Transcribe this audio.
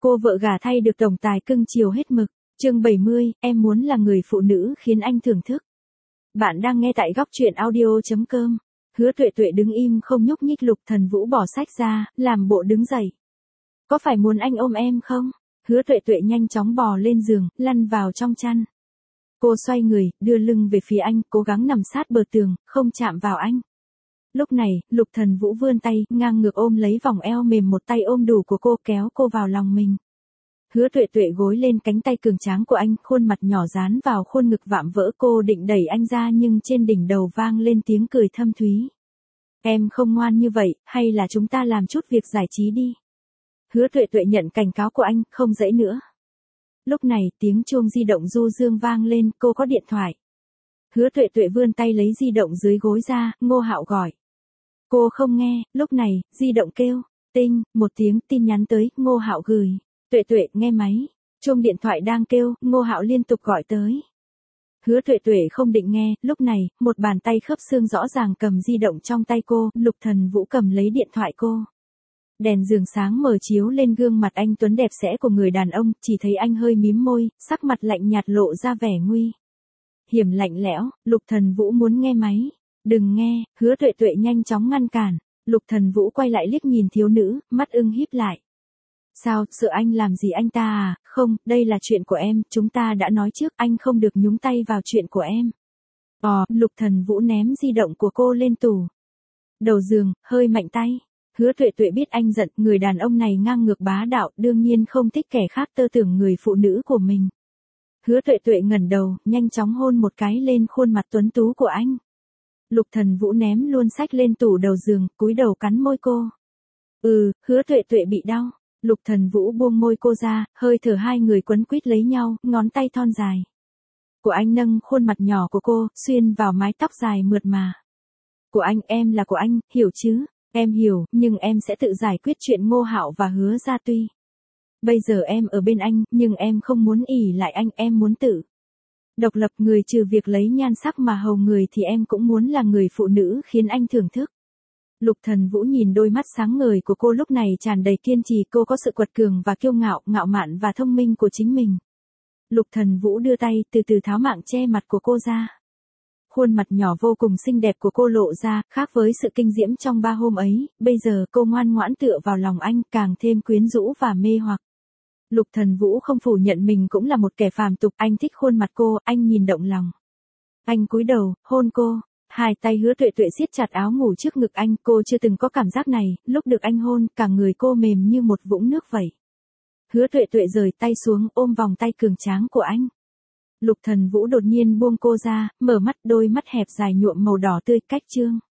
Cô vợ gả thay được tổng tài cưng chiều hết mực. Chương 70, em muốn là người phụ nữ khiến anh thưởng thức. Bạn đang nghe tại góc truyện audio.com. Hứa Tuệ Tuệ đứng im không nhúc nhích. Lục Thần Vũ bỏ sách ra, làm bộ đứng dậy. Có phải muốn anh ôm em không? Hứa Tuệ Tuệ nhanh chóng bò lên giường, lăn vào trong chăn. Cô xoay người, đưa lưng về phía anh, cố gắng nằm sát bờ tường, không chạm vào anh. Lúc này, Lục Thần Vũ vươn tay, ngang ngược ôm lấy vòng eo mềm một tay ôm đủ của cô, kéo cô vào lòng mình. Hứa Tuệ Tuệ gối lên cánh tay cường tráng của anh, khuôn mặt nhỏ dán vào khuôn ngực vạm vỡ. Cô định đẩy anh ra nhưng trên đỉnh đầu vang lên tiếng cười thâm thúy. Em không ngoan như vậy, hay là chúng ta làm chút việc giải trí đi. Hứa Tuệ Tuệ nhận cảnh cáo của anh, không dãy nữa. Lúc này, tiếng chuông di động du dương vang lên, cô có điện thoại. Hứa Tuệ Tuệ vươn tay lấy di động dưới gối ra, Ngô Hạo gọi. Cô không nghe, lúc này, di động kêu, tinh, một tiếng tin nhắn tới, Ngô Hạo gửi. Tuệ Tuệ, nghe máy. Chuông điện thoại đang kêu, Ngô Hạo liên tục gọi tới. Hứa Tuệ Tuệ không định nghe, lúc này, một bàn tay khớp xương rõ ràng cầm di động trong tay cô, Lục Thần Vũ cầm lấy điện thoại cô. Đèn giường sáng mờ chiếu lên gương mặt anh tuấn đẹp đẽ của người đàn ông, chỉ thấy anh hơi mím môi, sắc mặt lạnh nhạt lộ ra vẻ nguy hiểm lạnh lẽo. Lục Thần Vũ muốn nghe máy. Đừng nghe. Hứa Tuệ Tuệ nhanh chóng ngăn cản. Lục Thần Vũ quay lại liếc nhìn thiếu nữ, mắt ưng híp lại. Sao, sợ anh làm gì anh ta à? Không, đây là chuyện của em, chúng ta đã nói trước, anh không được nhúng tay vào chuyện của em. Lục Thần Vũ ném di động của cô lên tủ đầu giường, hơi mạnh tay. Hứa Tuệ Tuệ biết anh giận, người đàn ông này ngang ngược bá đạo, đương nhiên không thích kẻ khác tơ tưởng người phụ nữ của mình. Hứa Tuệ Tuệ ngẩng đầu, nhanh chóng hôn một cái lên khuôn mặt tuấn tú của anh. Lục Thần Vũ ném luôn sách lên tủ đầu giường, cúi đầu cắn môi cô. Hứa Tuệ Tuệ bị đau. Lục Thần Vũ buông môi cô ra, hơi thở hai người quấn quýt lấy nhau, ngón tay thon dài của anh nâng khuôn mặt nhỏ của cô, xuyên vào mái tóc dài mượt mà của anh. Em là của anh, hiểu chứ? Em hiểu, nhưng em sẽ tự giải quyết chuyện Ngô Hạo và Hứa Gia Tuy. Bây giờ em ở bên anh, nhưng em không muốn ỷ lại anh, em muốn tự độc lập. Người trừ việc lấy nhan sắc mà hầu người thì em cũng muốn là người phụ nữ khiến anh thưởng thức. Lục Thần Vũ nhìn đôi mắt sáng ngời của cô lúc này tràn đầy kiên trì. Cô có sự quật cường và kiêu ngạo, ngạo mạn và thông minh của chính mình. Lục Thần Vũ đưa tay từ từ tháo mạng che mặt của cô ra. Khuôn mặt nhỏ vô cùng xinh đẹp của cô lộ ra, khác với sự kinh diễm trong 3 hôm ấy, bây giờ cô ngoan ngoãn tựa vào lòng anh, càng thêm quyến rũ và mê hoặc. Lục Thần Vũ không phủ nhận mình cũng là một kẻ phàm tục, anh thích khuôn mặt cô, anh nhìn động lòng. Anh cúi đầu, hôn cô. Hai tay Hứa Tuệ Tuệ siết chặt áo ngủ trước ngực anh, cô chưa từng có cảm giác này, lúc được anh hôn, cả người cô mềm như một vũng nước vậy. Hứa Tuệ Tuệ rời tay xuống, ôm vòng tay cường tráng của anh. Lục Thần Vũ đột nhiên buông cô ra, mở mắt, đôi mắt hẹp dài nhuộm màu đỏ tươi, cách trương.